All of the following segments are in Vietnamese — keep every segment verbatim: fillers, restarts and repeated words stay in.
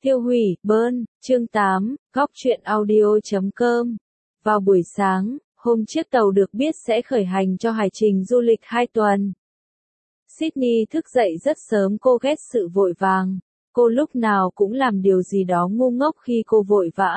Tiêu hủy, Burn, chương tám, góc truyện audio chấm com. Vào buổi sáng, hôm chiếc tàu được biết sẽ khởi hành cho hành trình du lịch hai tuần. Sydney thức dậy rất sớm, cô ghét sự vội vàng. Cô lúc nào cũng làm điều gì đó ngu ngốc khi cô vội vã.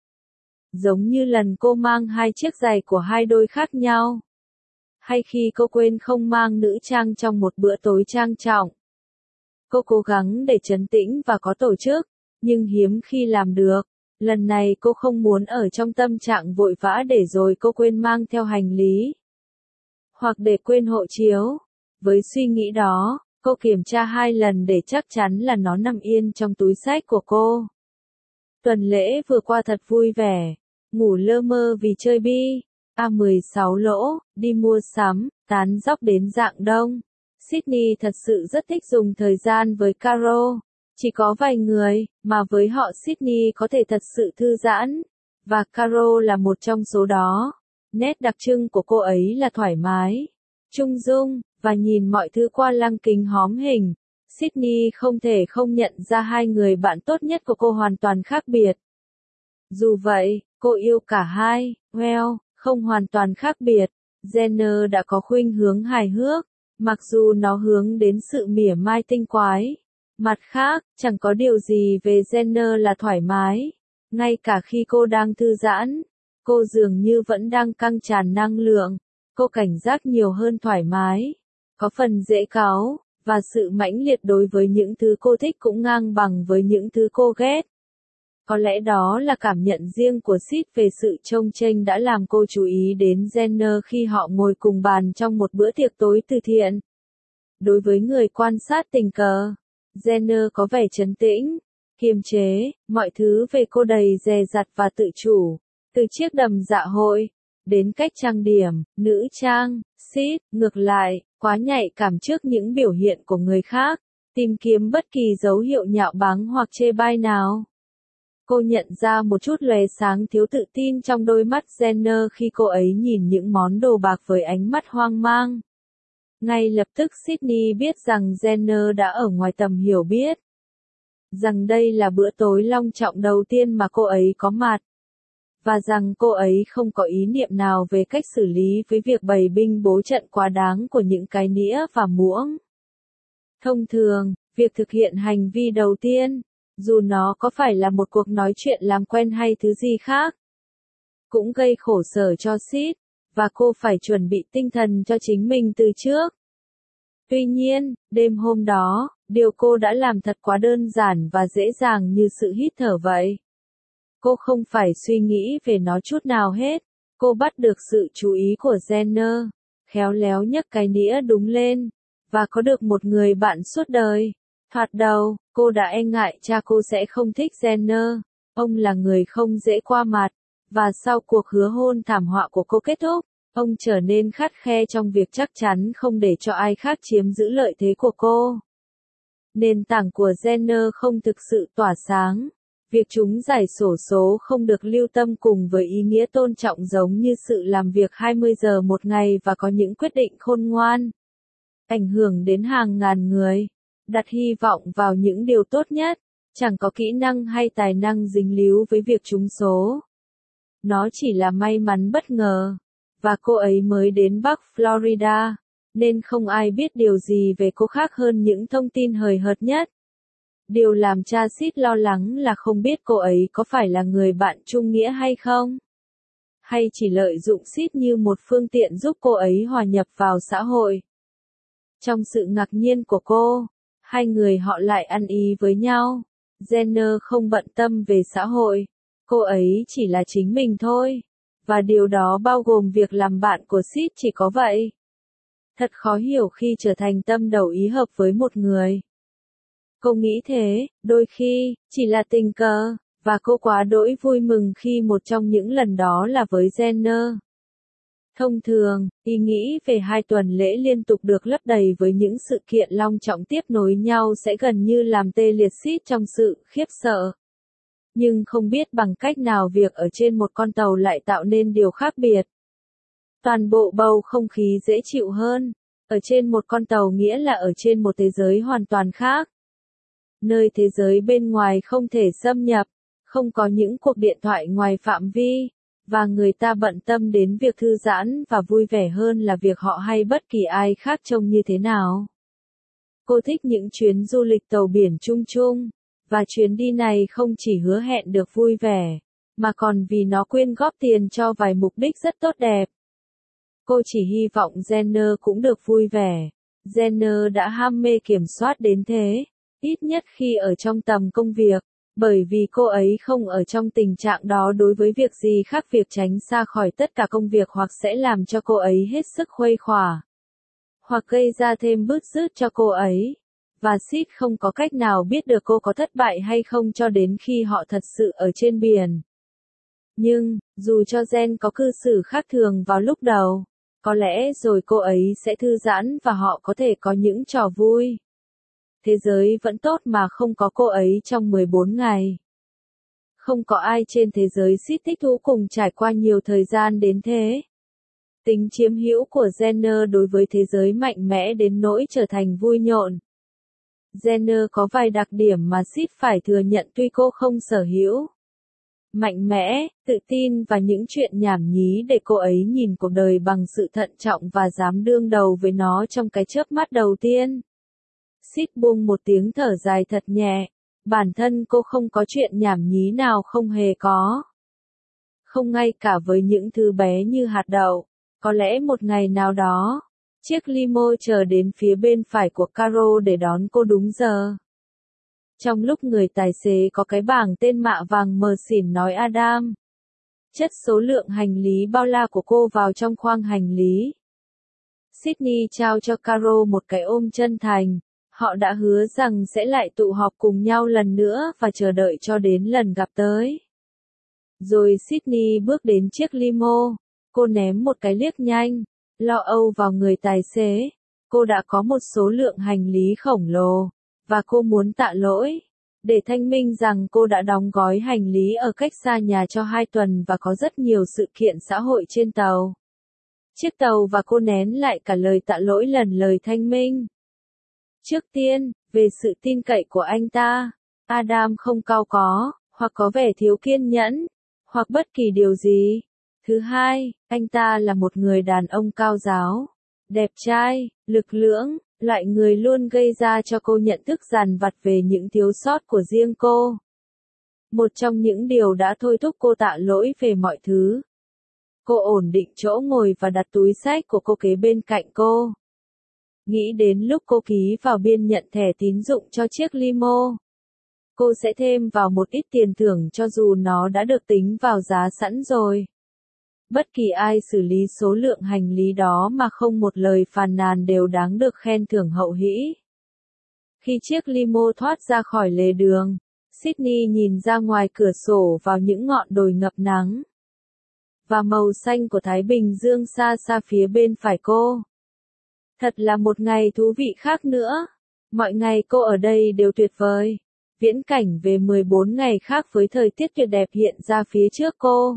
Giống như lần cô mang hai chiếc giày của hai đôi khác nhau. Hay khi cô quên không mang nữ trang trong một bữa tối trang trọng. Cô cố gắng để trấn tĩnh và có tổ chức, nhưng hiếm khi làm được. Lần này cô không muốn ở trong tâm trạng vội vã để rồi cô quên mang theo hành lý. Hoặc để quên hộ chiếu. Với suy nghĩ đó, cô kiểm tra hai lần để chắc chắn là nó nằm yên trong túi xách của cô. Tuần lễ vừa qua thật vui vẻ. Ngủ lơ mơ vì chơi bi. A mười sáu lỗ, đi mua sắm, tán dóc đến rạng đông. Sydney thật sự rất thích dùng thời gian với Caro. Chỉ có vài người, mà với họ Sydney có thể thật sự thư giãn. Và Caro là một trong số đó. Nét đặc trưng của cô ấy là thoải mái, trung dung, và nhìn mọi thứ qua lăng kính hóm hình. Sydney không thể không nhận ra hai người bạn tốt nhất của cô hoàn toàn khác biệt. Dù vậy, cô yêu cả hai, well, không hoàn toàn khác biệt. Jenner đã có khuynh hướng hài hước, mặc dù nó hướng đến sự mỉa mai tinh quái. Mặt khác, chẳng có điều gì về Jenner là thoải mái. Ngay cả khi cô đang thư giãn, cô dường như vẫn đang căng tràn năng lượng. Cô cảnh giác nhiều hơn thoải mái, có phần dễ cáu, và sự mãnh liệt đối với những thứ cô thích cũng ngang bằng với những thứ cô ghét. Có lẽ đó là cảm nhận riêng của Sid về sự chông chênh đã làm cô chú ý đến Jenner khi họ ngồi cùng bàn trong một bữa tiệc tối từ thiện. Đối với người quan sát tình cờ, Jenner có vẻ trấn tĩnh, kiềm chế, mọi thứ về cô đầy dè dặt và tự chủ. Từ chiếc đầm dạ hội, đến cách trang điểm, nữ trang, Sid, ngược lại, quá nhạy cảm trước những biểu hiện của người khác, tìm kiếm bất kỳ dấu hiệu nhạo báng hoặc chê bai nào. Cô nhận ra một chút lóe sáng thiếu tự tin trong đôi mắt Jenner khi cô ấy nhìn những món đồ bạc với ánh mắt hoang mang. Ngay lập tức Sydney biết rằng Jenner đã ở ngoài tầm hiểu biết. Rằng đây là bữa tối long trọng đầu tiên mà cô ấy có mặt. Và rằng cô ấy không có ý niệm nào về cách xử lý với việc bày binh bố trận quá đáng của những cái nĩa và muỗng. Thông thường, việc thực hiện hành vi đầu tiên, dù nó có phải là một cuộc nói chuyện làm quen hay thứ gì khác, cũng gây khổ sở cho Sid, và cô phải chuẩn bị tinh thần cho chính mình từ trước. Tuy nhiên, đêm hôm đó, điều cô đã làm thật quá đơn giản và dễ dàng như sự hít thở vậy. Cô không phải suy nghĩ về nó chút nào hết. Cô bắt được sự chú ý của Jenner, khéo léo nhấc cái nĩa đúng lên, và có được một người bạn suốt đời. Thoạt đầu, cô đã e ngại cha cô sẽ không thích Jenner. Ông là người không dễ qua mặt. Và sau cuộc hứa hôn thảm họa của cô kết thúc, ông trở nên khắt khe trong việc chắc chắn không để cho ai khác chiếm giữ lợi thế của cô. Nền tảng của Jenner không thực sự tỏa sáng. Việc chúng giải sổ số không được lưu tâm cùng với ý nghĩa tôn trọng giống như sự làm việc hai mươi giờ một ngày và có những quyết định khôn ngoan. Ảnh hưởng đến hàng ngàn người. Đặt hy vọng vào những điều tốt nhất. Chẳng có kỹ năng hay tài năng dính líu với việc trúng số. Nó chỉ là may mắn bất ngờ. Và cô ấy mới đến Bắc Florida, nên không ai biết điều gì về cô khác hơn những thông tin hời hợt nhất. Điều làm cha Sid lo lắng là không biết cô ấy có phải là người bạn trung nghĩa hay không. Hay chỉ lợi dụng Sid như một phương tiện giúp cô ấy hòa nhập vào xã hội. Trong sự ngạc nhiên của cô, hai người họ lại ăn ý với nhau. Jenner không bận tâm về xã hội. Cô ấy chỉ là chính mình thôi. Và điều đó bao gồm việc làm bạn của Sid chỉ có vậy. Thật khó hiểu khi trở thành tâm đầu ý hợp với một người. Cô nghĩ thế, đôi khi, chỉ là tình cờ, và cô quá đỗi vui mừng khi một trong những lần đó là với Jenner. Thông thường, ý nghĩ về hai tuần lễ liên tục được lấp đầy với những sự kiện long trọng tiếp nối nhau sẽ gần như làm tê liệt Sid trong sự khiếp sợ. Nhưng không biết bằng cách nào việc ở trên một con tàu lại tạo nên điều khác biệt. Toàn bộ bầu không khí dễ chịu hơn. Ở trên một con tàu nghĩa là ở trên một thế giới hoàn toàn khác. nơi thế giới bên ngoài không thể xâm nhập, không có những cuộc điện thoại ngoài phạm vi, và người ta bận tâm đến việc thư giãn và vui vẻ hơn là việc họ hay bất kỳ ai khác trông như thế nào. Cô thích những chuyến du lịch tàu biển chung chung, và chuyến đi này không chỉ hứa hẹn được vui vẻ, mà còn vì nó quyên góp tiền cho vài mục đích rất tốt đẹp. Cô chỉ hy vọng Jenner cũng được vui vẻ. Jenner đã ham mê kiểm soát đến thế, ít nhất khi ở trong tầm công việc, bởi vì cô ấy không ở trong tình trạng đó đối với việc gì khác việc tránh xa khỏi tất cả công việc hoặc sẽ làm cho cô ấy hết sức khuây khỏa, hoặc gây ra thêm bứt rứt cho cô ấy. Và Sid không có cách nào biết được cô có thất bại hay không cho đến khi họ thật sự ở trên biển. Nhưng, dù cho Jen có cư xử khác thường vào lúc đầu, có lẽ rồi cô ấy sẽ thư giãn và họ có thể có những trò vui. Thế giới vẫn tốt mà không có cô ấy trong mười bốn ngày. Không có ai trên thế giới Sid thích thú cùng trải qua nhiều thời gian đến thế. Tính chiếm hữu của Jenner đối với thế giới mạnh mẽ đến nỗi trở thành vui nhộn. Jenner có vài đặc điểm mà Sid phải thừa nhận tuy cô không sở hữu. Mạnh mẽ, tự tin và những chuyện nhảm nhí để cô ấy nhìn cuộc đời bằng sự thận trọng và dám đương đầu với nó trong cái chớp mắt đầu tiên. Sid buông một tiếng thở dài thật nhẹ, bản thân cô không có chuyện nhảm nhí nào không hề có. Không ngay cả với những thứ bé như hạt đậu, có lẽ một ngày nào đó, chiếc limo chờ đến phía bên phải của Caro để đón cô đúng giờ. Trong lúc người tài xế có cái bảng tên mạ vàng mờ xỉn nói Adam, chất số lượng hành lý bao la của cô vào trong khoang hành lý. Sydney trao cho Caro một cái ôm chân thành, họ đã hứa rằng sẽ lại tụ họp cùng nhau lần nữa và chờ đợi cho đến lần gặp tới. Rồi Sydney bước đến chiếc limo, cô ném một cái liếc nhanh, lo âu vào người tài xế, cô đã có một số lượng hành lý khổng lồ. Và cô muốn tạ lỗi, để thanh minh rằng cô đã đóng gói hành lý ở cách xa nhà cho hai tuần và có rất nhiều sự kiện xã hội trên tàu. Chiếc tàu và cô nén lại cả lời tạ lỗi lần lời thanh minh. Trước tiên, về sự tin cậy của anh ta, Adam không cau có, hoặc có vẻ thiếu kiên nhẫn, hoặc bất kỳ điều gì. Thứ hai, anh ta là một người đàn ông cao giáo, đẹp trai, lực lưỡng. Loại người luôn gây ra cho cô nhận thức dằn vặt về những thiếu sót của riêng cô. Một trong những điều đã thôi thúc cô tạ lỗi về mọi thứ. Cô ổn định chỗ ngồi và đặt túi xách của cô kế bên cạnh cô. Nghĩ đến lúc cô ký vào biên nhận thẻ tín dụng cho chiếc limo. Cô sẽ thêm vào một ít tiền thưởng cho dù nó đã được tính vào giá sẵn rồi. Bất kỳ ai xử lý số lượng hành lý đó mà không một lời phàn nàn đều đáng được khen thưởng hậu hĩ. Khi chiếc limo thoát ra khỏi lề đường, Sydney nhìn ra ngoài cửa sổ vào những ngọn đồi ngập nắng. Và màu xanh của Thái Bình Dương xa xa phía bên phải cô. Thật là một ngày thú vị khác nữa. Mọi ngày cô ở đây đều tuyệt vời. Viễn cảnh về mười bốn ngày khác với thời tiết tuyệt đẹp hiện ra phía trước cô.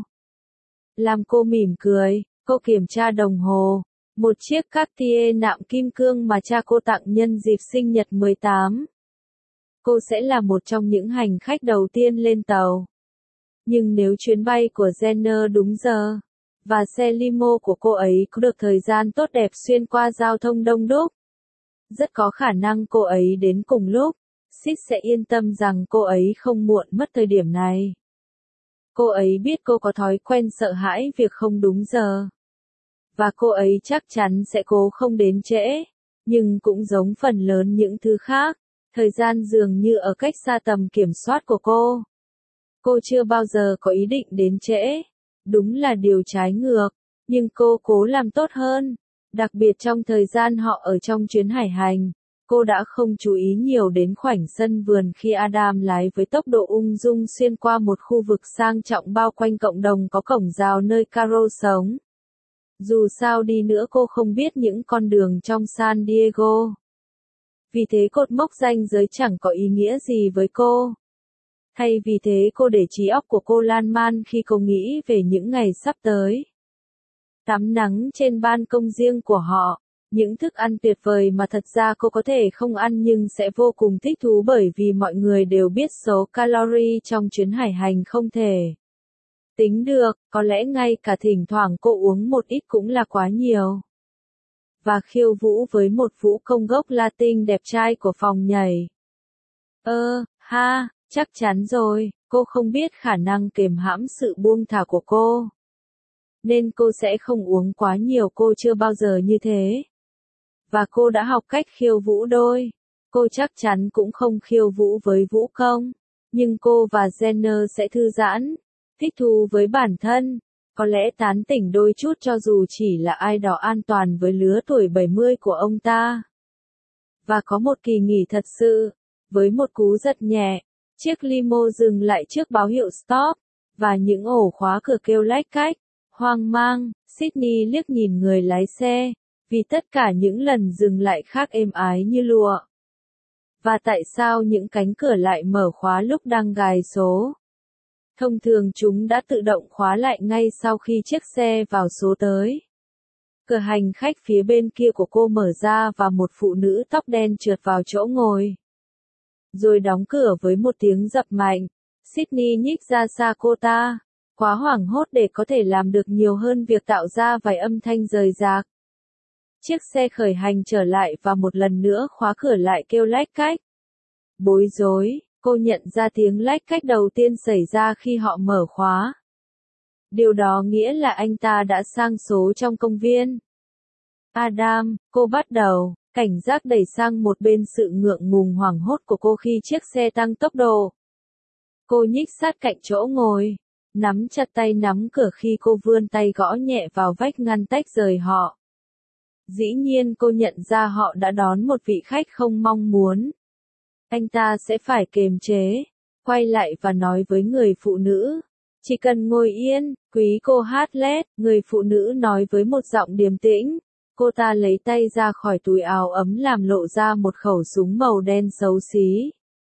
Làm cô mỉm cười, cô kiểm tra đồng hồ, một chiếc Cartier nạm kim cương mà cha cô tặng nhân dịp sinh nhật mười tám. Cô sẽ là một trong những hành khách đầu tiên lên tàu. Nhưng nếu chuyến bay của Jenner đúng giờ, và xe limo của cô ấy có được thời gian tốt đẹp xuyên qua giao thông đông đúc, rất có khả năng cô ấy đến cùng lúc, Sid sẽ yên tâm rằng cô ấy không muộn mất thời điểm này. Cô ấy biết cô có thói quen sợ hãi việc không đúng giờ. Và cô ấy chắc chắn sẽ cố không đến trễ. Nhưng cũng giống phần lớn những thứ khác, thời gian dường như ở cách xa tầm kiểm soát của cô. Cô chưa bao giờ có ý định đến trễ. Đúng là điều trái ngược. Nhưng cô cố làm tốt hơn. Đặc biệt trong thời gian họ ở trong chuyến hải hành. Cô đã không chú ý nhiều đến khoảnh sân vườn khi Adam lái với tốc độ ung dung xuyên qua một khu vực sang trọng bao quanh cộng đồng có cổng rào nơi Caro sống. Dù sao đi nữa cô không biết những con đường trong San Diego. Vì thế cột mốc ranh giới chẳng có ý nghĩa gì với cô. Thay vì thế cô để trí óc của cô lan man khi cô nghĩ về những ngày sắp tới. Tắm nắng trên ban công riêng của họ. Những thức ăn tuyệt vời mà thật ra cô có thể không ăn nhưng sẽ vô cùng thích thú bởi vì mọi người đều biết số calorie trong chuyến hải hành không thể tính được, có lẽ ngay cả thỉnh thoảng cô uống một ít cũng là quá nhiều. Và khiêu vũ với một vũ công gốc Latin đẹp trai của phòng nhảy. Ơ, ha, chắc chắn rồi, cô không biết khả năng kiềm hãm sự buông thả của cô. Nên cô sẽ không uống quá nhiều, cô chưa bao giờ như thế. Và cô đã học cách khiêu vũ đôi. Cô chắc chắn cũng không khiêu vũ với vũ công. Nhưng cô và Jenner sẽ thư giãn, thích thú với bản thân, có lẽ tán tỉnh đôi chút cho dù chỉ là ai đó an toàn với lứa tuổi bảy mươi của ông ta. Và có một kỳ nghỉ thật sự, với một cú giật nhẹ, chiếc limo dừng lại trước báo hiệu stop, và những ổ khóa cửa kêu lách cách. Hoang mang, Sydney liếc nhìn người lái xe, vì tất cả những lần dừng lại khác êm ái như lụa. Và tại sao những cánh cửa lại mở khóa lúc đang gài số? Thông thường chúng đã tự động khóa lại ngay sau khi chiếc xe vào số tới. Cửa hành khách phía bên kia của cô mở ra và một phụ nữ tóc đen trượt vào chỗ ngồi. Rồi đóng cửa với một tiếng dập mạnh. Sydney nhích ra xa cô ta, quá hoảng hốt để có thể làm được nhiều hơn việc tạo ra vài âm thanh rời rạc. Chiếc xe khởi hành trở lại và một lần nữa khóa cửa lại kêu lách cách. Bối rối, cô nhận ra tiếng lách cách đầu tiên xảy ra khi họ mở khóa. Điều đó nghĩa là anh ta đã sang số trong công viên. Adam, cô bắt đầu, cảnh giác đẩy sang một bên sự ngượng ngùng hoảng hốt của cô khi chiếc xe tăng tốc độ. Cô nhích sát cạnh chỗ ngồi, nắm chặt tay nắm cửa khi cô vươn tay gõ nhẹ vào vách ngăn tách rời họ. Dĩ nhiên cô nhận ra họ đã đón một vị khách không mong muốn. Anh ta sẽ phải kiềm chế, quay lại và nói với người phụ nữ. Chỉ cần ngồi yên, quý cô Hartlett, người phụ nữ nói với một giọng điềm tĩnh. Cô ta lấy tay ra khỏi túi áo ấm làm lộ ra một khẩu súng màu đen xấu xí.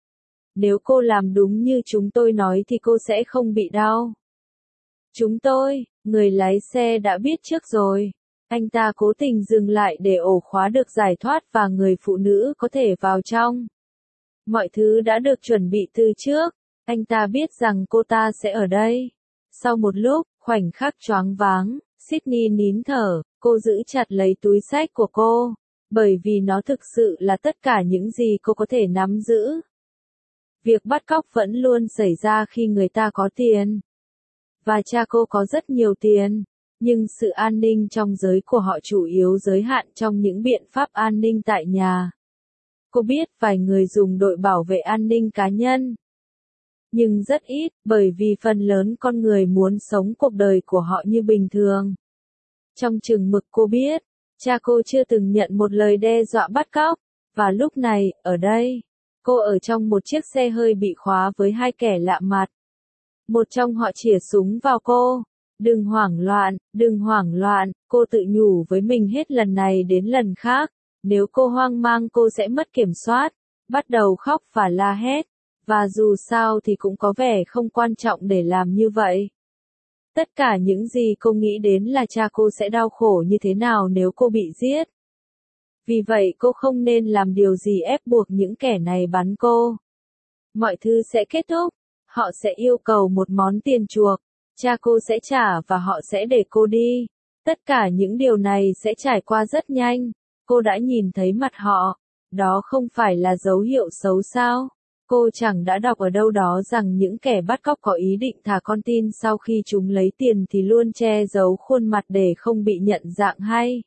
Nếu cô làm đúng như chúng tôi nói thì cô sẽ không bị đau. Chúng tôi, người lái xe đã biết trước rồi. Anh ta cố tình dừng lại để ổ khóa được giải thoát và người phụ nữ có thể vào trong. Mọi thứ đã được chuẩn bị từ trước. Anh ta biết rằng cô ta sẽ ở đây. Sau một lúc, khoảnh khắc choáng váng, Sydney nín thở, cô giữ chặt lấy túi xách của cô, bởi vì nó thực sự là tất cả những gì cô có thể nắm giữ. Việc bắt cóc vẫn luôn xảy ra khi người ta có tiền. Và cha cô có rất nhiều tiền, nhưng sự an ninh trong giới của họ chủ yếu giới hạn trong những biện pháp an ninh tại nhà. Cô biết vài người dùng đội bảo vệ an ninh cá nhân. Nhưng rất ít, bởi vì phần lớn con người muốn sống cuộc đời của họ như bình thường. Trong chừng mực cô biết, cha cô chưa từng nhận một lời đe dọa bắt cóc, và lúc này, ở đây, cô ở trong một chiếc xe hơi bị khóa với hai kẻ lạ mặt. Một trong họ chĩa súng vào cô. Đừng hoảng loạn, đừng hoảng loạn, cô tự nhủ với mình hết lần này đến lần khác. Nếu cô hoang mang cô sẽ mất kiểm soát, bắt đầu khóc và la hét. Và dù sao thì cũng có vẻ không quan trọng để làm như vậy. Tất cả những gì cô nghĩ đến là cha cô sẽ đau khổ như thế nào nếu cô bị giết. Vì vậy cô không nên làm điều gì ép buộc những kẻ này bắn cô. Mọi thứ sẽ kết thúc. Họ sẽ yêu cầu một món tiền chuộc. Cha cô sẽ trả và họ sẽ để cô đi. Tất cả những điều này sẽ trải qua rất nhanh. Cô đã nhìn thấy mặt họ. Đó không phải là dấu hiệu xấu sao? Cô chẳng đã đọc ở đâu đó rằng những kẻ bắt cóc có ý định thả con tin sau khi chúng lấy tiền thì luôn che giấu khuôn mặt để không bị nhận dạng hay.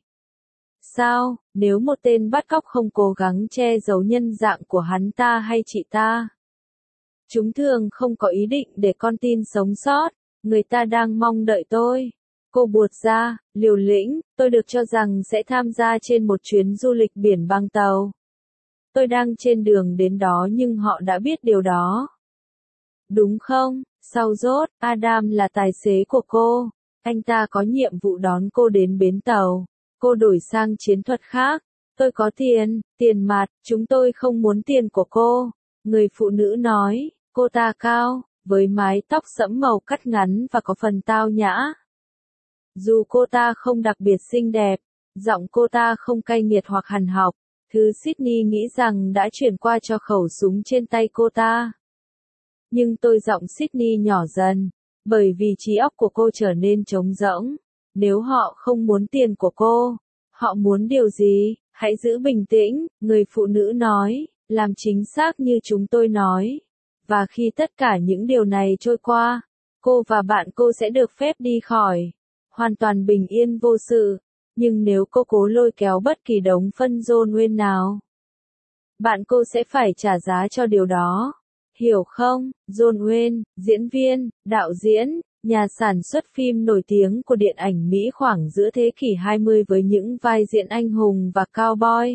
Sao, nếu một tên bắt cóc không cố gắng che giấu nhân dạng của hắn ta hay chị ta? Chúng thường không có ý định để con tin sống sót, người ta đang mong đợi tôi. Cô buột ra, liều lĩnh, tôi được cho rằng sẽ tham gia trên một chuyến du lịch biển bằng tàu. Tôi đang trên đường đến đó nhưng họ đã biết điều đó. Đúng không? Sau rốt, Adam là tài xế của cô. Anh ta có nhiệm vụ đón cô đến bến tàu. Cô đổi sang chiến thuật khác. Tôi có tiền, tiền mặt, chúng tôi không muốn tiền của cô. Người phụ nữ nói, cô ta cao, với mái tóc sẫm màu cắt ngắn và có phần tao nhã. Dù cô ta không đặc biệt xinh đẹp, Giọng cô ta không cay nghiệt hoặc hằn học, thứ Sydney nghĩ rằng đã chuyển qua cho khẩu súng trên tay cô ta. Nhưng tôi giọng Sydney nhỏ dần, bởi vì trí óc của cô trở nên trống rỗng. Nếu họ không muốn tiền của cô, họ muốn điều gì? Hãy giữ bình tĩnh, người phụ nữ nói, làm chính xác như chúng tôi nói. Và khi tất cả những điều này trôi qua, cô và bạn cô sẽ được phép đi khỏi. Hoàn toàn bình yên vô sự. Nhưng nếu cô cố lôi kéo bất kỳ đống phân John Wayne nào, bạn cô sẽ phải trả giá cho điều đó. Hiểu không? John Wayne, diễn viên, đạo diễn, nhà sản xuất phim nổi tiếng của điện ảnh Mỹ khoảng giữa thế kỷ hai mươi với những vai diễn anh hùng và cowboy.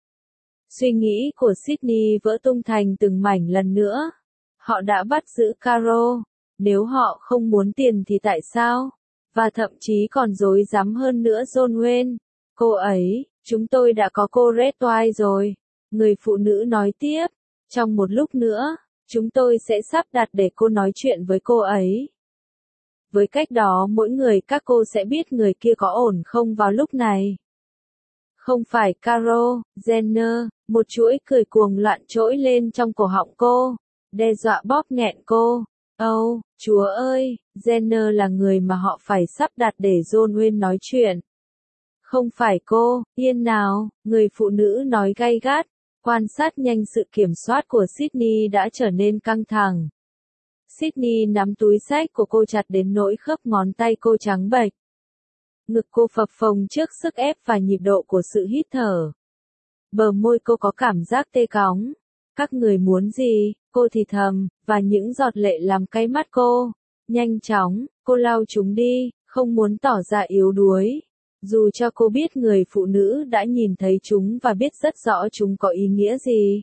Suy nghĩ của Sydney vỡ tung thành từng mảnh lần nữa. Họ đã bắt giữ Carol. Nếu họ không muốn tiền thì tại sao? Và thậm chí còn dối dám hơn nữa John Wayne. Cô ấy, chúng tôi đã có cô Red White rồi. Người phụ nữ nói tiếp. Trong một lúc nữa, chúng tôi sẽ sắp đặt để cô nói chuyện với cô ấy. Với cách đó mỗi người các cô sẽ biết người kia có ổn không vào lúc này. Không phải Carol, Jenner, một chuỗi cười cuồng loạn trỗi lên trong cổ họng cô, đe dọa bóp nghẹn cô. Âu, oh, Chúa ơi, Jenner là người mà họ phải sắp đặt để John Wayne nói chuyện. Không phải cô, yên nào, người phụ nữ nói gay gắt, quan sát nhanh sự kiểm soát của Sydney đã trở nên căng thẳng. Sydney nắm túi xách của cô chặt đến nỗi khớp ngón tay cô trắng bệch. Ngực cô phập phồng trước sức ép và nhịp độ của sự hít thở. Bờ môi cô có cảm giác tê cóng. Các người muốn gì? Cô thì thầm, và những giọt lệ làm cay mắt cô. Nhanh chóng, cô lau chúng đi, không muốn tỏ ra yếu đuối. Dù cho cô biết người phụ nữ đã nhìn thấy chúng và biết rất rõ chúng có ý nghĩa gì.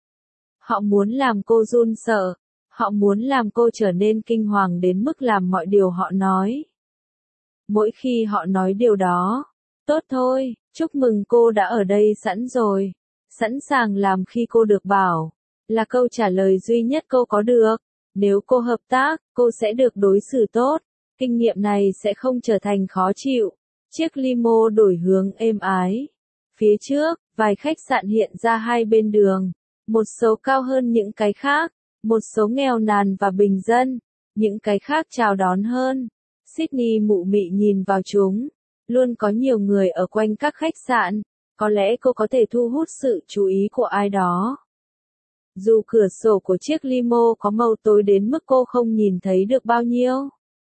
Họ muốn làm cô run sợ. Họ muốn làm cô trở nên kinh hoàng đến mức làm mọi điều họ nói. Mỗi khi họ nói điều đó, tốt thôi, chúc mừng cô đã ở đây sẵn rồi. Sẵn sàng làm khi cô được bảo. Là câu trả lời duy nhất cô có được. Nếu cô hợp tác, cô sẽ được đối xử tốt. Kinh nghiệm này sẽ không trở thành khó chịu. Chiếc limo đổi hướng êm ái. Phía trước, vài khách sạn hiện ra hai bên đường. Một số cao hơn những cái khác. Một số nghèo nàn và bình dân. Những cái khác chào đón hơn. Sydney mụ mị nhìn vào chúng. Luôn có nhiều người ở quanh các khách sạn. Có lẽ cô có thể thu hút sự chú ý của ai đó. Dù cửa sổ của chiếc limo có màu tối đến mức cô không nhìn thấy được bao nhiêu.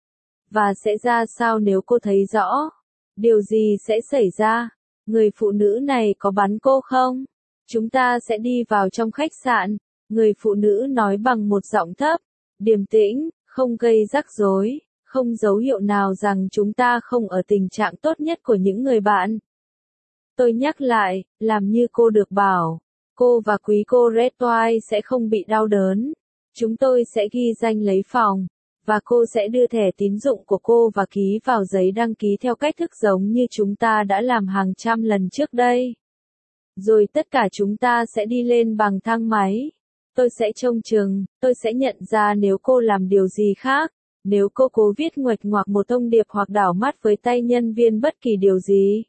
Và sẽ ra sao nếu cô thấy rõ? Điều gì sẽ xảy ra? Người phụ nữ này có bắn cô không? Chúng ta sẽ đi vào trong khách sạn. Người phụ nữ nói bằng một giọng thấp, điềm tĩnh, không gây rắc rối, không dấu hiệu nào rằng chúng ta không ở tình trạng tốt nhất của những người bạn. Tôi nhắc lại, làm như cô được bảo. Cô và quý cô Red White sẽ không bị đau đớn. Chúng tôi sẽ ghi danh lấy phòng. Và cô sẽ đưa thẻ tín dụng của cô và ký vào giấy đăng ký theo cách thức giống như chúng ta đã làm hàng trăm lần trước đây. Rồi tất cả chúng ta sẽ đi lên bằng thang máy. Tôi sẽ trông chừng, tôi sẽ nhận ra nếu cô làm điều gì khác. Nếu cô cố viết nguệch ngoạc một thông điệp hoặc đảo mắt với tay nhân viên bất kỳ điều gì.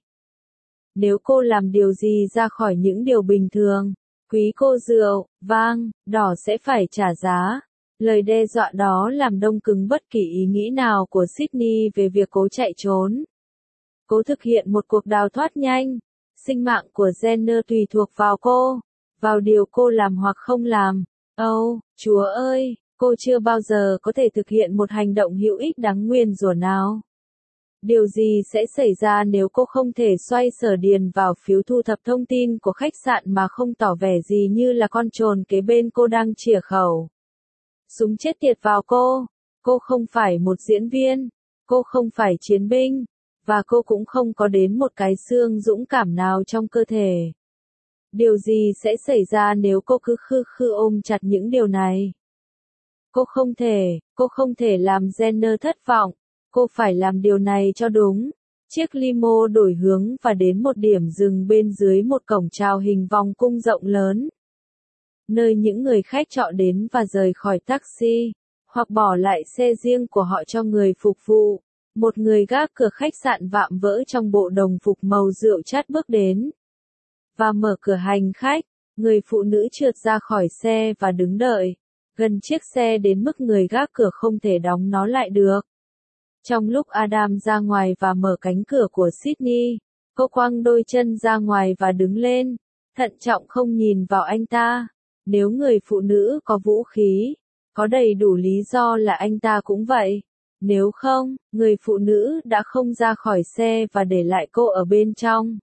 Nếu cô làm điều gì ra khỏi những điều bình thường, quý cô rượu, vang, đỏ sẽ phải trả giá. Lời đe dọa đó làm đông cứng bất kỳ ý nghĩ nào của Sydney về việc cố chạy trốn. Cố thực hiện một cuộc đào thoát nhanh. Sinh mạng của Jenner tùy thuộc vào cô, vào điều cô làm hoặc không làm. Âu, oh, Chúa ơi, cô chưa bao giờ có thể thực hiện một hành động hữu ích đáng nguyền rủa nào. Điều gì sẽ xảy ra nếu cô không thể xoay sở điền vào phiếu thu thập thông tin của khách sạn mà không tỏ vẻ gì như là con trồn kế bên cô đang chĩa khẩu súng chết tiệt vào cô? Cô không phải một diễn viên, cô không phải chiến binh, và cô cũng không có đến một cái xương dũng cảm nào trong cơ thể. Điều gì sẽ xảy ra nếu cô cứ khư khư ôm chặt những điều này? Cô không thể, cô không thể làm Jenner thất vọng. Cô phải làm điều này cho đúng. Chiếc limo đổi hướng và đến một điểm dừng bên dưới một cổng chào hình vòng cung rộng lớn. Nơi những người khách chọn đến và rời khỏi taxi, hoặc bỏ lại xe riêng của họ cho người phục vụ. Một người gác cửa khách sạn vạm vỡ trong bộ đồng phục màu rượu chát bước đến và mở cửa hành khách. Người phụ nữ trượt ra khỏi xe và đứng đợi gần chiếc xe đến mức người gác cửa không thể đóng nó lại được. Trong lúc Adam ra ngoài và mở cánh cửa của Sydney, cô quăng đôi chân ra ngoài và đứng lên, thận trọng không nhìn vào anh ta. Nếu người phụ nữ có vũ khí, có đầy đủ lý do là anh ta cũng vậy. Nếu không, người phụ nữ đã không ra khỏi xe và để lại cô ở bên trong.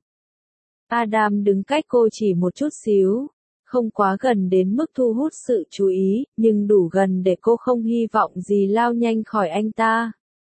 Adam đứng cách cô chỉ một chút xíu, không quá gần đến mức thu hút sự chú ý, nhưng đủ gần để cô không hy vọng gì lao nhanh khỏi anh ta.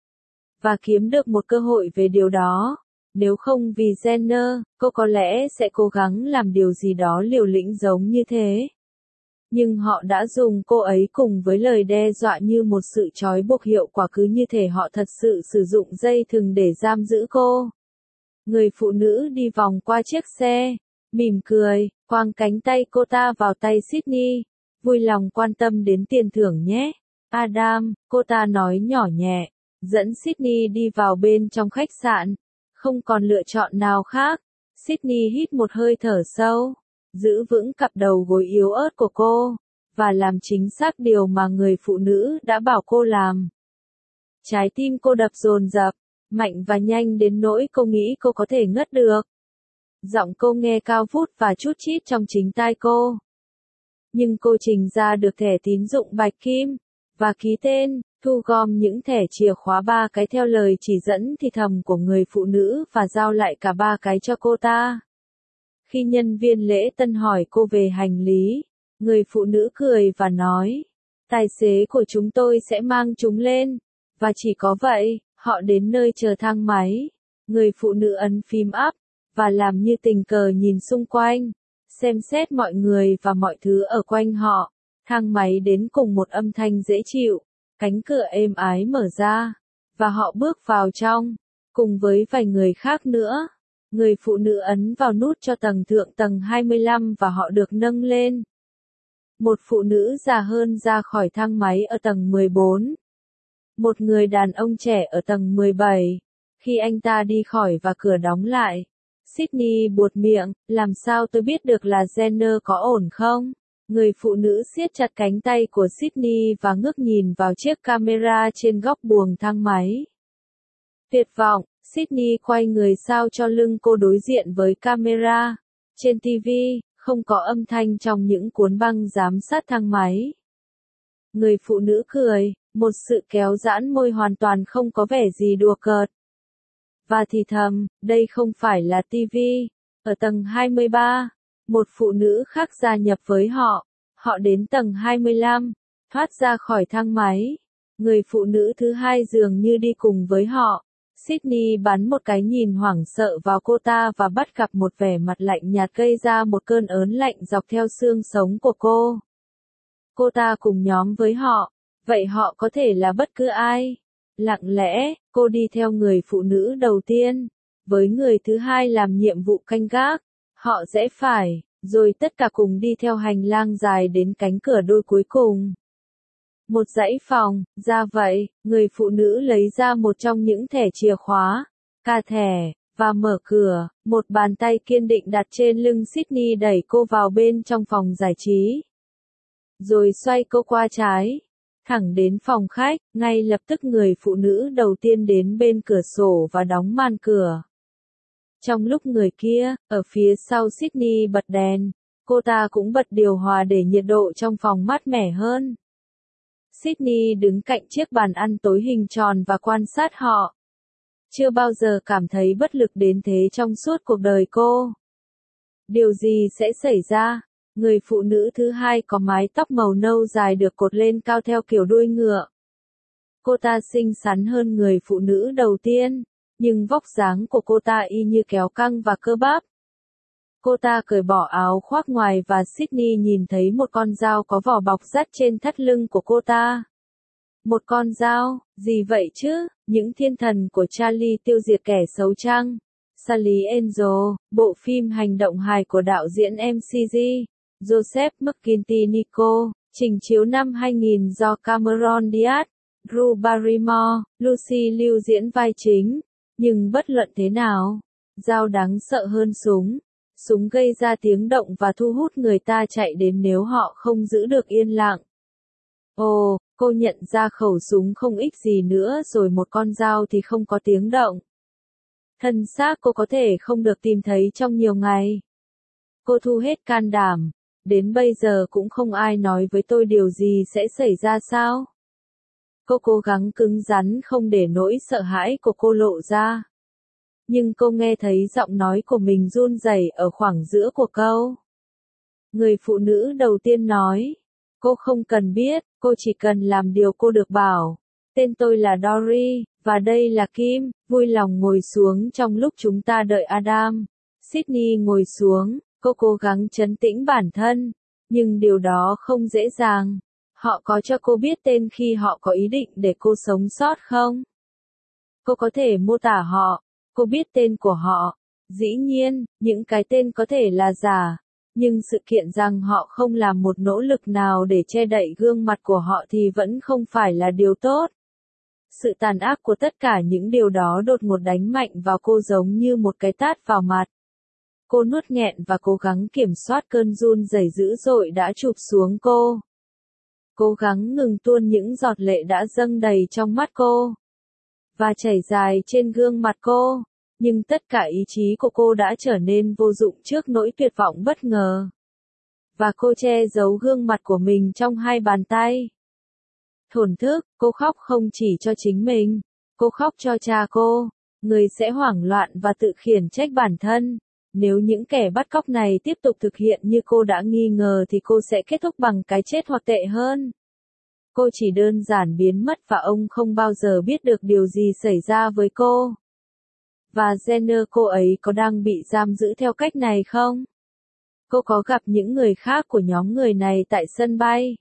Và kiếm được một cơ hội về điều đó. Nếu không vì Jenner, cô có lẽ sẽ cố gắng làm điều gì đó liều lĩnh giống như thế. Nhưng họ đã dùng cô ấy cùng với lời đe dọa như một sự trói buộc hiệu quả, cứ như thể họ thật sự sử dụng dây thừng để giam giữ cô. Người phụ nữ đi vòng qua chiếc xe, mỉm cười, quàng cánh tay cô ta vào tay Sydney. Vui lòng quan tâm đến tiền thưởng nhé, Adam, cô ta nói nhỏ nhẹ, dẫn Sydney đi vào bên trong khách sạn. Không còn lựa chọn nào khác. Sydney hít một hơi thở sâu, giữ vững cặp đầu gối yếu ớt của cô, và làm chính xác điều mà người phụ nữ đã bảo cô làm. Trái tim cô đập dồn dập, mạnh và nhanh đến nỗi cô nghĩ cô có thể ngất được. Giọng cô nghe cao vút và chút chít trong chính tai cô. Nhưng cô trình ra được thẻ tín dụng bạch kim, và ký tên, thu gom những thẻ chìa khóa ba cái theo lời chỉ dẫn thì thầm của người phụ nữ và giao lại cả ba cái cho cô ta. Khi nhân viên lễ tân hỏi cô về hành lý, người phụ nữ cười và nói, tài xế của chúng tôi sẽ mang chúng lên, và chỉ có vậy, họ đến nơi chờ thang máy. Người phụ nữ ấn phím up, và làm như tình cờ nhìn xung quanh, xem xét mọi người và mọi thứ ở quanh họ. Thang máy đến cùng một âm thanh dễ chịu, cánh cửa êm ái mở ra, và họ bước vào trong, cùng với vài người khác nữa. Người phụ nữ ấn vào nút cho tầng thượng tầng hai mươi lăm và họ được nâng lên. Một phụ nữ già hơn ra khỏi thang máy ở tầng mười bốn. Một người đàn ông trẻ ở tầng mười bảy. Khi anh ta đi khỏi và cửa đóng lại, Sydney buột miệng, làm sao tôi biết được là Jenner có ổn không? Người phụ nữ siết chặt cánh tay của Sydney và ngước nhìn vào chiếc camera trên góc buồng thang máy. Tuyệt vọng, Sydney quay người sao cho lưng cô đối diện với camera. Trên ti vi, không có âm thanh trong những cuốn băng giám sát thang máy. Người phụ nữ cười, một sự kéo giãn môi hoàn toàn không có vẻ gì đùa cợt. Và thì thầm, đây không phải là ti vi. Ở tầng hai mươi ba, một phụ nữ khác gia nhập với họ. Họ đến tầng hai mươi lăm, thoát ra khỏi thang máy. Người phụ nữ thứ hai dường như đi cùng với họ. Sydney bắn một cái nhìn hoảng sợ vào cô ta và bắt gặp một vẻ mặt lạnh nhạt gây ra một cơn ớn lạnh dọc theo xương sống của cô. Cô ta cùng nhóm với họ, vậy họ có thể là bất cứ ai. Lặng lẽ, cô đi theo người phụ nữ đầu tiên, với người thứ hai làm nhiệm vụ canh gác. Họ rẽ phải, rồi tất cả cùng đi theo hành lang dài đến cánh cửa đôi cuối cùng. Một dãy phòng, ra vậy, người phụ nữ lấy ra một trong những thẻ chìa khóa, cà thẻ, và mở cửa. Một bàn tay kiên định đặt trên lưng Sydney đẩy cô vào bên trong phòng giải trí. Rồi xoay cô qua trái, thẳng đến phòng khách. Ngay lập tức người phụ nữ đầu tiên đến bên cửa sổ và đóng màn cửa. Trong lúc người kia, ở phía sau Sydney bật đèn, cô ta cũng bật điều hòa để nhiệt độ trong phòng mát mẻ hơn. Sydney đứng cạnh chiếc bàn ăn tối hình tròn và quan sát họ. Chưa bao giờ cảm thấy bất lực đến thế trong suốt cuộc đời cô. Điều gì sẽ xảy ra? Người phụ nữ thứ hai có mái tóc màu nâu dài được cột lên cao theo kiểu đuôi ngựa. Cô ta xinh xắn hơn người phụ nữ đầu tiên, nhưng vóc dáng của cô ta y như kéo căng và cơ bắp. Cô ta cởi bỏ áo khoác ngoài và Sydney nhìn thấy một con dao có vỏ bọc dắt trên thắt lưng của cô ta. Một con dao, gì vậy chứ? Những thiên thần của Charlie tiêu diệt kẻ xấu chăng? Charlie Angel, bộ phim hành động hài của đạo diễn em xê giê, Joseph McKinty Nico, trình chiếu năm hai nghìn do Cameron Diaz, Drew Barrymore, Lucy Liu diễn vai chính, nhưng bất luận thế nào, dao đáng sợ hơn súng. Súng gây ra tiếng động và thu hút người ta chạy đến nếu họ không giữ được yên lặng. Ồ, cô nhận ra khẩu súng không ích gì nữa rồi, một con dao thì không có tiếng động. Thân xác cô có thể không được tìm thấy trong nhiều ngày. Cô thu hết can đảm. Đến bây giờ cũng không ai nói với tôi điều gì sẽ xảy ra sao? Cô cố gắng cứng rắn không để nỗi sợ hãi của cô lộ ra. Nhưng cô nghe thấy giọng nói của mình run rẩy ở khoảng giữa của câu. Người phụ nữ đầu tiên nói. Cô không cần biết, cô chỉ cần làm điều cô được bảo. Tên tôi là Dory, và đây là Kim. Vui lòng ngồi xuống trong lúc chúng ta đợi Adam. Sydney ngồi xuống, cô cố gắng trấn tĩnh bản thân. Nhưng điều đó không dễ dàng. Họ có cho cô biết tên khi họ có ý định để cô sống sót không? Cô có thể mô tả họ. Cô biết tên của họ. Dĩ nhiên, những cái tên có thể là giả. Nhưng sự kiện rằng họ không làm một nỗ lực nào để che đậy gương mặt của họ thì vẫn không phải là điều tốt. Sự tàn ác của tất cả những điều đó đột ngột đánh mạnh vào cô giống như một cái tát vào mặt. Cô nuốt nghẹn và cố gắng kiểm soát cơn run rẩy dữ dội đã chụp xuống cô. Cố gắng ngừng tuôn những giọt lệ đã dâng đầy trong mắt cô. Và chảy dài trên gương mặt cô. Nhưng tất cả ý chí của cô đã trở nên vô dụng trước nỗi tuyệt vọng bất ngờ. Và cô che giấu gương mặt của mình trong hai bàn tay. Thổn thức, cô khóc không chỉ cho chính mình. Cô khóc cho cha cô. Người sẽ hoảng loạn và tự khiển trách bản thân. Nếu những kẻ bắt cóc này tiếp tục thực hiện như cô đã nghi ngờ thì cô sẽ kết thúc bằng cái chết hoặc tệ hơn. Cô chỉ đơn giản biến mất và ông không bao giờ biết được điều gì xảy ra với cô. Và Jenner, cô ấy có đang bị giam giữ theo cách này không? Cô có gặp những người khác của nhóm người này tại sân bay.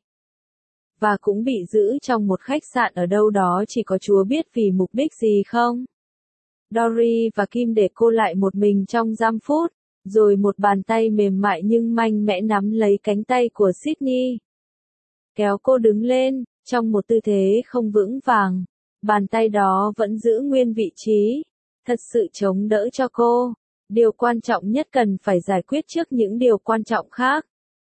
Và cũng bị giữ trong một khách sạn ở đâu đó chỉ có Chúa biết vì mục đích gì không? Dory và Kim để cô lại một mình trong giây phút, rồi một bàn tay mềm mại nhưng mạnh mẽ nắm lấy cánh tay của Sydney. Kéo cô đứng lên, trong một tư thế không vững vàng. Bàn tay đó vẫn giữ nguyên vị trí. Thật sự chống đỡ cho cô. Điều quan trọng nhất cần phải giải quyết trước những điều quan trọng khác.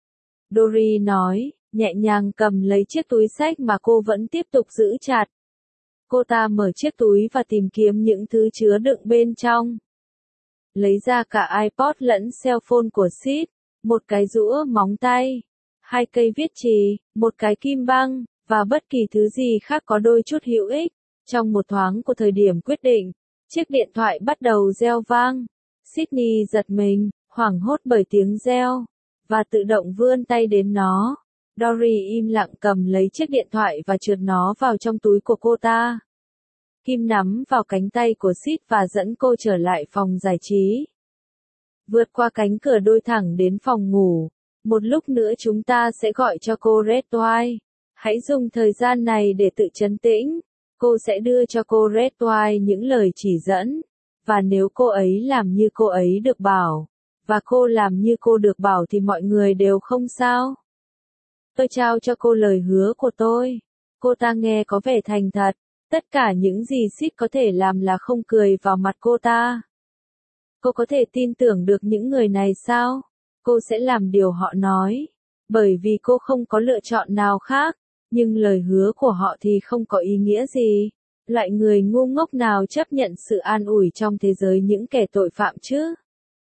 Dory nói, nhẹ nhàng cầm lấy chiếc túi xách mà cô vẫn tiếp tục giữ chặt. Cô ta mở chiếc túi và tìm kiếm những thứ chứa đựng bên trong. Lấy ra cả iPod lẫn cell phone của Sid, một cái rũa móng tay, hai cây viết chì, một cái kim băng, và bất kỳ thứ gì khác có đôi chút hữu ích. Trong một thoáng của thời điểm quyết định, chiếc điện thoại bắt đầu reo vang. Sydney giật mình, hoảng hốt bởi tiếng reo, và tự động vươn tay đến nó. Dory im lặng cầm lấy chiếc điện thoại và trượt nó vào trong túi của cô ta. Kim nắm vào cánh tay của Sid và dẫn cô trở lại phòng giải trí. Vượt qua cánh cửa đôi thẳng đến phòng ngủ. Một lúc nữa chúng ta sẽ gọi cho cô Red White. Hãy dùng thời gian này để tự trấn tĩnh. Cô sẽ đưa cho cô Red White những lời chỉ dẫn. Và nếu cô ấy làm như cô ấy được bảo, và cô làm như cô được bảo thì mọi người đều không sao. Tôi trao cho cô lời hứa của tôi. Cô ta nghe có vẻ thành thật. Tất cả những gì Sid có thể làm là không cười vào mặt cô ta. Cô có thể tin tưởng được những người này sao? Cô sẽ làm điều họ nói. Bởi vì cô không có lựa chọn nào khác. Nhưng lời hứa của họ thì không có ý nghĩa gì. Loại người ngu ngốc nào chấp nhận sự an ủi trong thế giới những kẻ tội phạm chứ?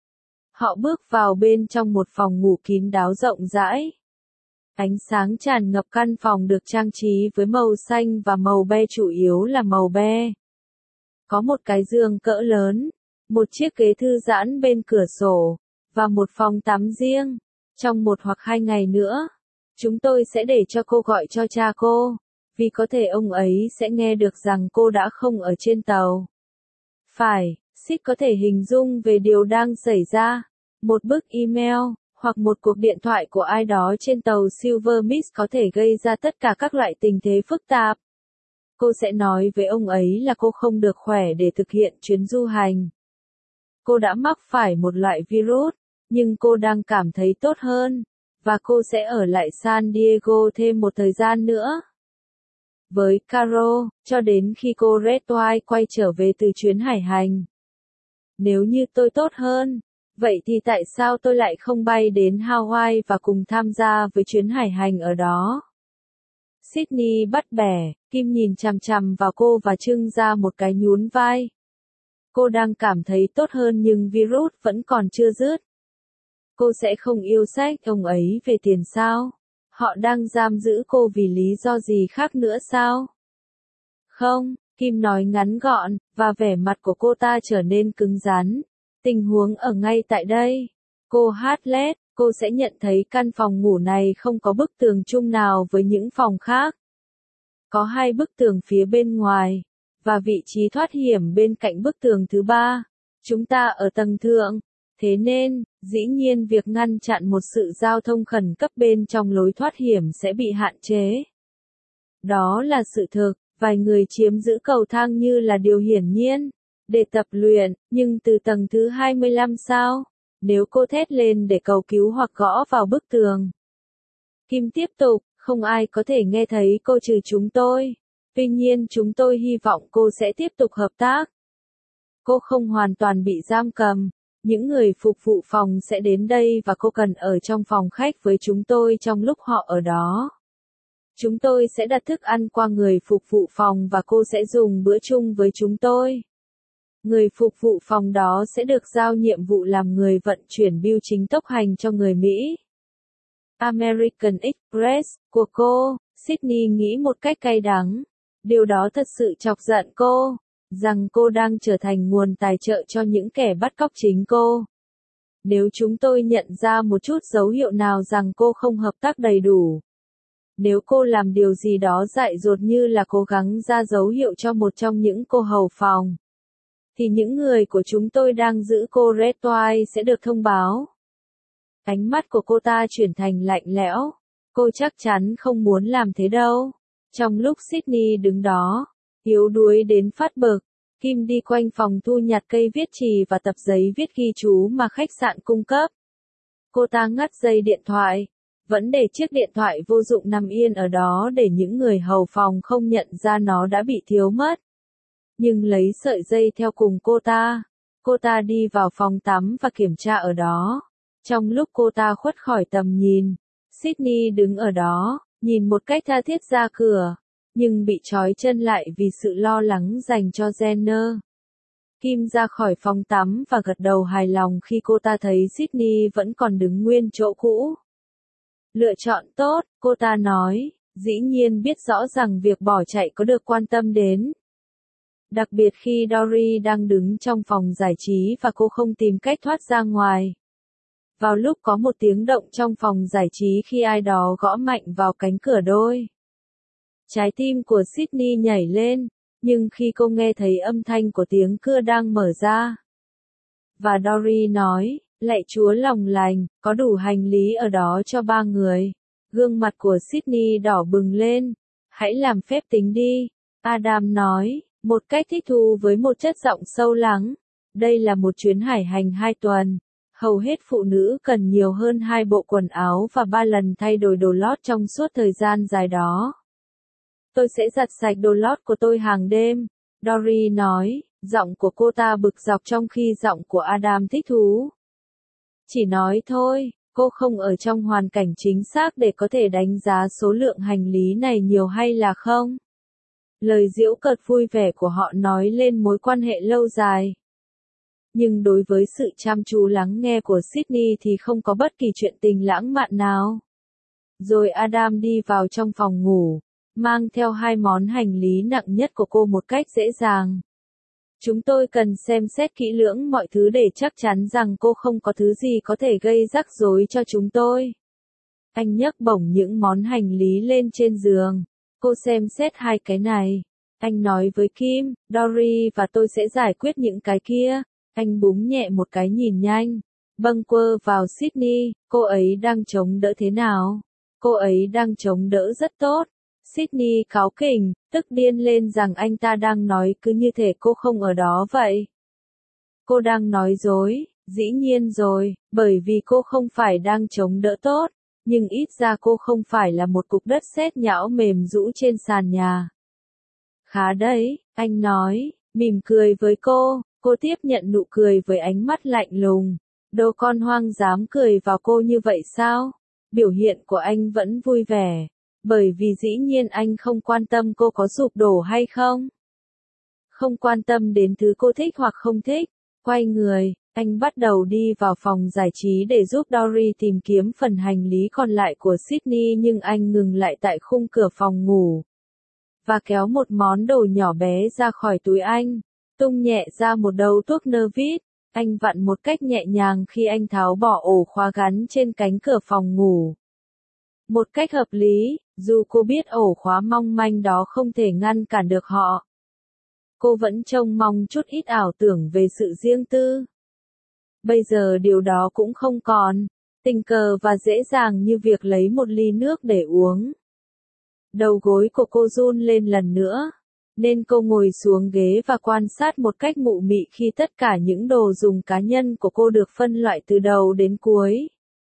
Họ bước vào bên trong một phòng ngủ kín đáo rộng rãi. Ánh sáng tràn ngập căn phòng được trang trí với màu xanh và màu be, chủ yếu là màu be. Có một cái giường cỡ lớn, một chiếc ghế thư giãn bên cửa sổ, và một phòng tắm riêng. Trong một hoặc hai ngày nữa, chúng tôi sẽ để cho cô gọi cho cha cô, vì có thể ông ấy sẽ nghe được rằng cô đã không ở trên tàu. Phải, Sid có thể hình dung về điều đang xảy ra. Một bức email, hoặc một cuộc điện thoại của ai đó trên tàu Silver Mist có thể gây ra tất cả các loại tình thế phức tạp. Cô sẽ nói với ông ấy là cô không được khỏe để thực hiện chuyến du hành. Cô đã mắc phải một loại virus, nhưng cô đang cảm thấy tốt hơn, và cô sẽ ở lại San Diego thêm một thời gian nữa. với Caro, cho đến khi cô Red White quay trở về từ chuyến hải hành. Nếu như tôi tốt hơn, vậy thì tại sao tôi lại không bay đến Hawaii và cùng tham gia với chuyến hải hành ở đó? Sydney bắt bẻ, Kim nhìn chằm chằm vào cô và trưng ra một cái nhún vai. Cô đang cảm thấy tốt hơn nhưng virus vẫn còn chưa dứt. Cô sẽ không yêu sách ông ấy về tiền sao? Họ đang giam giữ cô vì lý do gì khác nữa sao? Không, Kim nói ngắn gọn, và vẻ mặt của cô ta trở nên cứng rắn. Tình huống ở ngay tại đây. Cô Hartlett, cô sẽ nhận thấy căn phòng ngủ này không có bức tường chung nào với những phòng khác. Có hai bức tường phía bên ngoài, và vị trí thoát hiểm bên cạnh bức tường thứ ba. Chúng ta ở tầng thượng, thế nên, dĩ nhiên việc ngăn chặn một sự giao thông khẩn cấp bên trong lối thoát hiểm sẽ bị hạn chế. Đó là sự thực, vài người chiếm giữ cầu thang như là điều hiển nhiên, để tập luyện, nhưng từ tầng thứ hai mươi lăm sao? Nếu cô thét lên để cầu cứu hoặc gõ vào bức tường. Kim tiếp tục, không ai có thể nghe thấy cô trừ chúng tôi. Tuy nhiên chúng tôi hy vọng cô sẽ tiếp tục hợp tác. Cô không hoàn toàn bị giam cầm. Những người phục vụ phòng sẽ đến đây và cô cần ở trong phòng khách với chúng tôi trong lúc họ ở đó. Chúng tôi sẽ đặt thức ăn qua người phục vụ phòng và cô sẽ dùng bữa chung với chúng tôi. Người phục vụ phòng đó sẽ được giao nhiệm vụ làm người vận chuyển bưu chính tốc hành cho người Mỹ. American Express, của cô, Sydney nghĩ một cách cay đắng. Điều đó thật sự chọc giận cô, rằng cô đang trở thành nguồn tài trợ cho những kẻ bắt cóc chính cô. Nếu chúng tôi nhận ra một chút dấu hiệu nào rằng cô không hợp tác đầy đủ, nếu cô làm điều gì đó dại dột như là cố gắng ra dấu hiệu cho một trong những cô hầu phòng, thì những người của chúng tôi đang giữ cô Red White sẽ được thông báo. Ánh mắt của cô ta chuyển thành lạnh lẽo. Cô chắc chắn không muốn làm thế đâu. Trong lúc Sydney đứng đó, yếu đuối đến phát bực, Kim đi quanh phòng thu nhặt cây viết chì và tập giấy viết ghi chú mà khách sạn cung cấp. Cô ta ngắt dây điện thoại, vẫn để chiếc điện thoại vô dụng nằm yên ở đó để những người hầu phòng không nhận ra nó đã bị thiếu mất. Nhưng lấy sợi dây theo cùng cô ta. Cô ta đi vào phòng tắm và kiểm tra ở đó. Trong lúc cô ta khuất khỏi tầm nhìn, Sydney đứng ở đó, nhìn một cách tha thiết ra cửa, nhưng bị trói chân lại vì sự lo lắng dành cho Jenner. Kim ra khỏi phòng tắm và gật đầu hài lòng khi cô ta thấy Sydney vẫn còn đứng nguyên chỗ cũ. Lựa chọn tốt, cô ta nói, dĩ nhiên biết rõ rằng việc bỏ chạy có được quan tâm đến. Đặc biệt khi Dory đang đứng trong phòng giải trí và cô không tìm cách thoát ra ngoài. Vào lúc có một tiếng động trong phòng giải trí khi ai đó gõ mạnh vào cánh cửa đôi. Trái tim của Sydney nhảy lên, nhưng khi cô nghe thấy âm thanh của tiếng cưa đang mở ra. Và Dory nói, lạy Chúa lòng lành, có đủ hành lý ở đó cho ba người. Gương mặt của Sydney đỏ bừng lên. Hãy làm phép tính đi. Adam nói, một cách thích thú với một chất giọng sâu lắng. Đây là một chuyến hải hành hai tuần. Hầu hết phụ nữ cần nhiều hơn hai bộ quần áo và ba lần thay đổi đồ lót trong suốt thời gian dài đó. Tôi sẽ giặt sạch đồ lót của tôi hàng đêm, Dory nói, giọng của cô ta bực dọc trong khi giọng của Adam thích thú. Chỉ nói thôi, cô không ở trong hoàn cảnh chính xác để có thể đánh giá số lượng hành lý này nhiều hay là không. Lời giễu cợt vui vẻ của họ nói lên mối quan hệ lâu dài. Nhưng đối với sự chăm chú lắng nghe của Sydney thì không có bất kỳ chuyện tình lãng mạn nào. Rồi Adam đi vào trong phòng ngủ, mang theo hai món hành lý nặng nhất của cô một cách dễ dàng. Chúng tôi cần xem xét kỹ lưỡng mọi thứ để chắc chắn rằng cô không có thứ gì có thể gây rắc rối cho chúng tôi. Anh nhấc bổng những món hành lý lên trên giường. Cô xem xét hai cái này. Anh nói với Kim, Dory và tôi sẽ giải quyết những cái kia. Anh búng nhẹ một cái nhìn nhanh. Bâng quơ vào Sydney, cô ấy đang chống đỡ thế nào? Cô ấy đang chống đỡ rất tốt. Sydney cáu kỉnh, tức điên lên rằng anh ta đang nói cứ như thể cô không ở đó vậy. Cô đang nói dối, dĩ nhiên rồi, bởi vì cô không phải đang chống đỡ tốt, nhưng ít ra cô không phải là một cục đất sét nhão mềm rũ trên sàn nhà. Khá đấy, anh nói, mỉm cười với cô, cô tiếp nhận nụ cười với ánh mắt lạnh lùng. Đồ con hoang dám cười vào cô như vậy sao? Biểu hiện của anh vẫn vui vẻ, bởi vì dĩ nhiên anh không quan tâm cô có sụp đổ hay không. Không quan tâm đến thứ cô thích hoặc không thích. Quay người, anh bắt đầu đi vào phòng giải trí để giúp Dory tìm kiếm phần hành lý còn lại của Sydney, nhưng anh ngừng lại tại khung cửa phòng ngủ và kéo một món đồ nhỏ bé ra khỏi túi anh, tung nhẹ ra một đầu thuốc nơ vít. Anh vặn một cách nhẹ nhàng khi anh tháo bỏ ổ khóa gắn trên cánh cửa phòng ngủ. Một cách hợp lý, dù cô biết ổ khóa mong manh đó không thể ngăn cản được họ. Cô vẫn trông mong chút ít ảo tưởng về sự riêng tư. Bây giờ điều đó cũng không còn tình cờ và dễ dàng như việc lấy một ly nước để uống. Đầu gối của cô run lên lần nữa, nên cô ngồi xuống ghế và quan sát một cách mụ mị khi tất cả những đồ dùng cá nhân của cô được phân loại từ đầu đến cuối.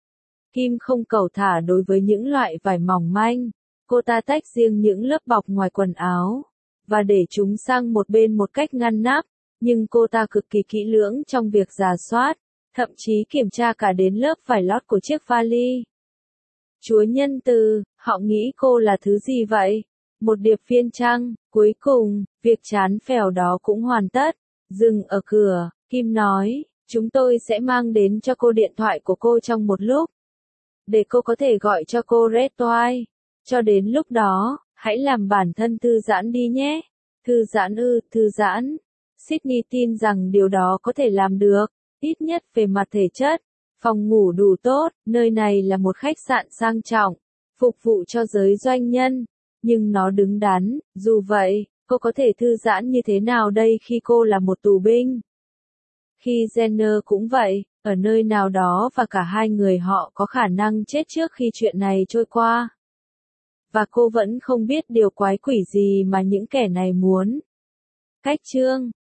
Kim không cẩu thả đối với những loại vải mỏng manh. Cô ta tách riêng những lớp bọc ngoài quần áo và để chúng sang một bên một cách ngăn nắp, nhưng cô ta cực kỳ kỹ lưỡng trong việc rà soát, thậm chí kiểm tra cả đến lớp vải lót của chiếc vali. Chúa nhân từ, họ nghĩ cô là thứ gì vậy? Một điệp viên chăng? Cuối cùng, việc chán phèo đó cũng hoàn tất. Dừng ở cửa, Kim nói, chúng tôi sẽ mang đến cho cô điện thoại của cô trong một lúc, để cô có thể gọi cho cô Red White. Cho đến lúc đó, hãy làm bản thân thư giãn đi nhé. Thư giãn ư, thư giãn. Sydney tin rằng điều đó có thể làm được, ít nhất về mặt thể chất. Phòng ngủ đủ tốt, nơi này là một khách sạn sang trọng, phục vụ cho giới doanh nhân, nhưng nó đứng đắn. Dù vậy, cô có thể thư giãn như thế nào đây khi cô là một tù binh? Khi Jenner cũng vậy, ở nơi nào đó và cả hai người họ có khả năng chết trước khi chuyện này trôi qua. Và cô vẫn không biết điều quái quỷ gì mà những kẻ này muốn. Cách chương